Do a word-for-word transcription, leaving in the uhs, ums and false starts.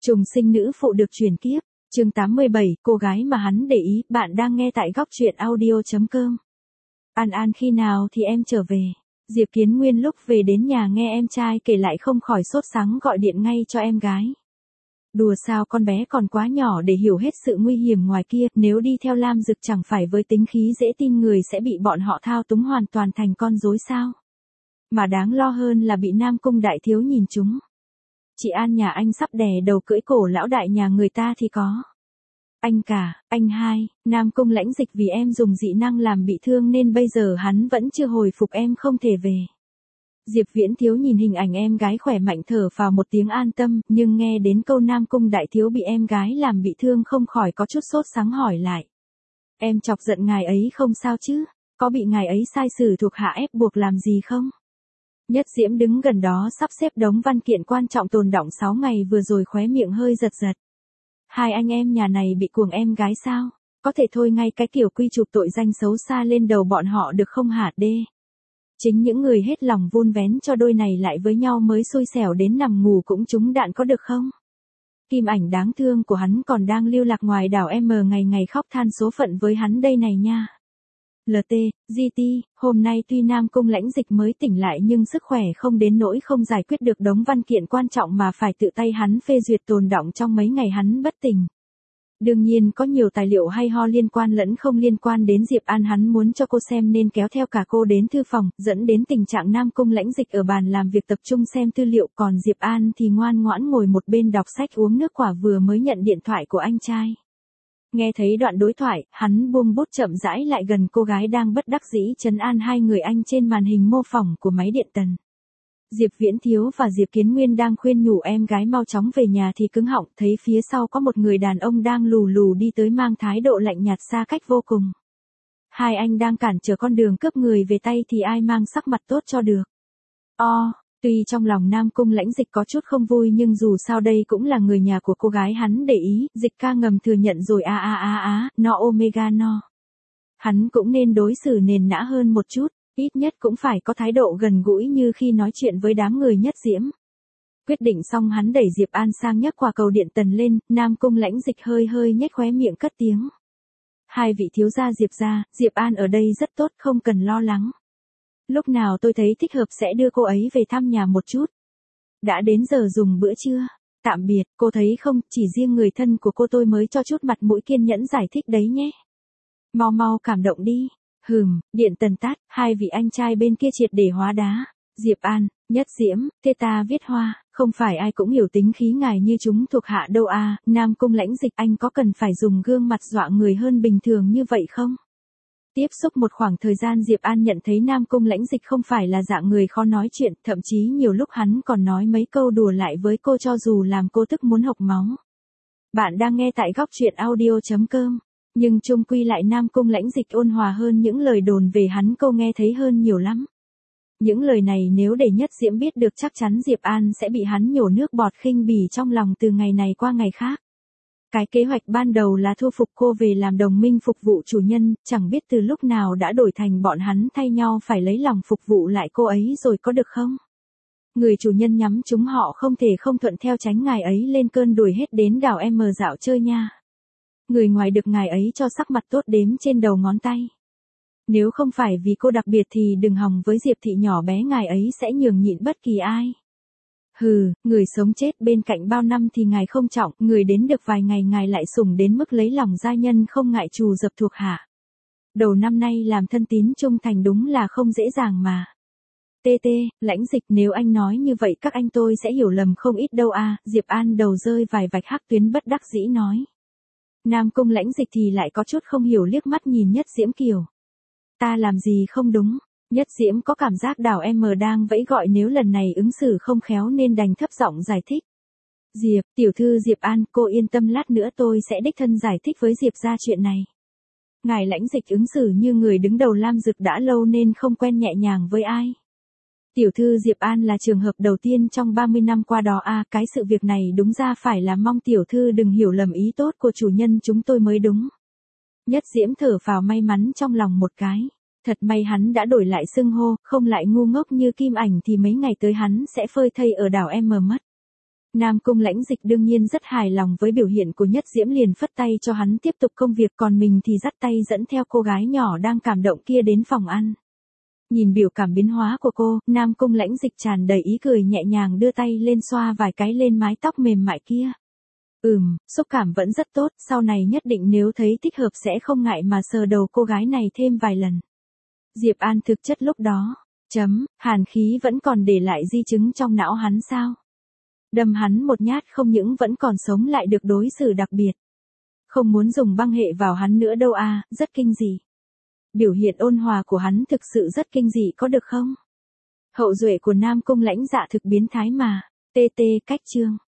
Trùng sinh nữ phụ được chuyển kiếp, chương tám mươi bảy, cô gái mà hắn để ý, bạn đang nghe tại góc truyện audio chấm com. An An khi nào thì em trở về? Diệp Kiến Nguyên lúc về đến nhà nghe em trai kể lại không khỏi sốt sắng gọi điện ngay cho em gái. Đùa sao, con bé còn quá nhỏ để hiểu hết sự nguy hiểm ngoài kia, nếu đi theo Lam Dực chẳng phải với tính khí dễ tin người sẽ bị bọn họ thao túng hoàn toàn thành con rối sao? Mà đáng lo hơn là bị Nam Cung đại thiếu nhìn chúng. Chị An nhà anh sắp đè đầu cưỡi cổ lão đại nhà người ta thì có. Anh cả, anh hai, Nam Cung Lãnh Dịch vì em dùng dị năng làm bị thương nên bây giờ hắn vẫn chưa hồi phục, em không thể về. Diệp Viễn Thiếu nhìn hình ảnh em gái khỏe mạnh thở vào một tiếng an tâm, nhưng nghe đến câu Nam Cung đại thiếu bị em gái làm bị thương không khỏi có chút sốt sắng hỏi lại. Em chọc giận ngài ấy không sao chứ? Có bị ngài ấy sai sử thuộc hạ ép buộc làm gì không? Nhất Diễm đứng gần đó sắp xếp đống văn kiện quan trọng tồn đọng sáu ngày vừa rồi khóe miệng hơi giật giật. Hai anh em nhà này bị cuồng em gái sao? Có thể thôi ngay cái kiểu quy chụp tội danh xấu xa lên đầu bọn họ được không hả đê? Chính những người hết lòng vun vén cho đôi này lại với nhau mới xui xẻo đến nằm ngủ cũng trúng đạn có được không? Kim Ảnh đáng thương của hắn còn đang lưu lạc ngoài đảo M ngày ngày khóc than số phận với hắn đây này nha. lờ tê, giê tê, hôm nay tuy Nam Cung Lãnh Dịch mới tỉnh lại nhưng sức khỏe không đến nỗi không giải quyết được đống văn kiện quan trọng mà phải tự tay hắn phê duyệt tồn đọng trong mấy ngày hắn bất tỉnh. Đương nhiên có nhiều tài liệu hay ho liên quan lẫn không liên quan đến Diệp An hắn muốn cho cô xem nên kéo theo cả cô đến thư phòng, dẫn đến tình trạng Nam Cung Lãnh Dịch ở bàn làm việc tập trung xem tư liệu, còn Diệp An thì ngoan ngoãn ngồi một bên đọc sách uống nước quả vừa mới nhận điện thoại của anh trai. Nghe thấy đoạn đối thoại, hắn buông bút chậm rãi lại gần cô gái đang bất đắc dĩ trấn an hai người anh trên màn hình mô phỏng của máy điện tần. Diệp Viễn Thiếu và Diệp Kiến Nguyên đang khuyên nhủ em gái mau chóng về nhà thì cứng họng, thấy phía sau có một người đàn ông đang lù lù đi tới mang thái độ lạnh nhạt xa cách vô cùng. Hai anh đang cản trở con đường cướp người về tay thì ai mang sắc mặt tốt cho được. O, tuy trong lòng Nam Cung Lãnh Dịch có chút không vui nhưng dù sao đây cũng là người nhà của cô gái hắn để ý, Dịch ca ngầm thừa nhận rồi a a a a, no omega no. Hắn cũng nên đối xử nền nã hơn một chút. Ít nhất cũng phải có thái độ gần gũi như khi nói chuyện với đám người Nhất Diễm. Quyết định xong hắn đẩy Diệp An sang nhấc quả cầu điện tần lên, Nam Cung Lãnh Dịch hơi hơi nhếch khóe miệng cất tiếng. Hai vị thiếu gia Diệp gia, Diệp An ở đây rất tốt không cần lo lắng. Lúc nào tôi thấy thích hợp sẽ đưa cô ấy về thăm nhà một chút. Đã đến giờ dùng bữa trưa. Tạm biệt, cô thấy không, chỉ riêng người thân của cô tôi mới cho chút mặt mũi kiên nhẫn giải thích đấy nhé. Mau mau cảm động đi. Hừm, điện tần tắt, hai vị anh trai bên kia triệt để hóa đá. Diệp An, Nhất Diễm, tê ta viết hoa, không phải ai cũng hiểu tính khí ngài như chúng thuộc hạ đâu à, Nam Cung Lãnh Dịch anh có cần phải dùng gương mặt dọa người hơn bình thường như vậy không? Tiếp xúc một khoảng thời gian Diệp An nhận thấy Nam Cung Lãnh Dịch không phải là dạng người khó nói chuyện, thậm chí nhiều lúc hắn còn nói mấy câu đùa lại với cô cho dù làm cô tức muốn hộc máu. Bạn đang nghe tại góc truyện audio chấm com. Nhưng chung quy lại Nam Cung Lãnh Dịch ôn hòa hơn những lời đồn về hắn cô nghe thấy hơn nhiều lắm. Những lời này nếu để Nhất Diễm biết được chắc chắn Diệp An sẽ bị hắn nhổ nước bọt khinh bỉ trong lòng từ ngày này qua ngày khác. Cái kế hoạch ban đầu là thu phục cô về làm đồng minh phục vụ chủ nhân, chẳng biết từ lúc nào đã đổi thành bọn hắn thay nhau phải lấy lòng phục vụ lại cô ấy rồi có được không? Người chủ nhân nhắm chúng họ không thể không thuận theo tránh ngài ấy lên cơn đuổi hết đến đảo M dạo chơi nha. Người ngoài được ngài ấy cho sắc mặt tốt đếm trên đầu ngón tay. Nếu không phải vì cô đặc biệt thì đừng hòng với Diệp thị nhỏ bé ngài ấy sẽ nhường nhịn bất kỳ ai. Hừ, người sống chết bên cạnh bao năm thì ngài không trọng, người đến được vài ngày ngài lại sủng đến mức lấy lòng gia nhân không ngại trù dập thuộc hạ. Đầu năm nay làm thân tín trung thành đúng là không dễ dàng mà. Tê tê, Lãnh Dịch nếu anh nói như vậy các anh tôi sẽ hiểu lầm không ít đâu à, Diệp An đầu rơi vài vạch hắc tuyến bất đắc dĩ nói. Nam Cung Lãnh Dịch thì lại có chút không hiểu liếc mắt nhìn Nhất Diễm kiểu. Ta làm gì không đúng? Nhất Diễm có cảm giác đảo M đang vẫy gọi nếu lần này ứng xử không khéo nên đành thấp giọng giải thích. Diệp, tiểu thư Diệp An, cô yên tâm lát nữa tôi sẽ đích thân giải thích với Diệp ra chuyện này. Ngài Lãnh Dịch ứng xử như người đứng đầu Lam Dực đã lâu nên không quen nhẹ nhàng với ai. Tiểu thư Diệp An là trường hợp đầu tiên trong ba mươi năm qua đó à, cái sự việc này đúng ra phải là mong tiểu thư đừng hiểu lầm ý tốt của chủ nhân chúng tôi mới đúng. Nhất Diễm thở phào may mắn trong lòng một cái. Thật may hắn đã đổi lại xưng hô, không lại ngu ngốc như Kim Ảnh thì mấy ngày tới hắn sẽ phơi thây ở đảo M mất. Nam Cung Lãnh Dịch đương nhiên rất hài lòng với biểu hiện của Nhất Diễm, liền phất tay cho hắn tiếp tục công việc, còn mình thì dắt tay dẫn theo cô gái nhỏ đang cảm động kia đến phòng ăn. Nhìn biểu cảm biến hóa của cô, Nam Cung Lãnh Dịch tràn đầy ý cười, nhẹ nhàng đưa tay lên xoa vài cái lên mái tóc mềm mại kia. Ừm, xúc cảm vẫn rất tốt, sau này nhất định nếu thấy thích hợp sẽ không ngại mà sờ đầu cô gái này thêm vài lần. Diệp An thực chất lúc đó, chấm, hàn khí vẫn còn để lại di chứng trong não hắn sao? Đâm hắn một nhát không những vẫn còn sống lại được đối xử đặc biệt. Không muốn dùng băng hệ vào hắn nữa đâu à, rất kinh dị. Biểu hiện ôn hòa của hắn thực sự rất kinh dị có được không? Hậu duệ của Nam Cung Lãnh Dạ thực biến thái mà, tê tê cách chương.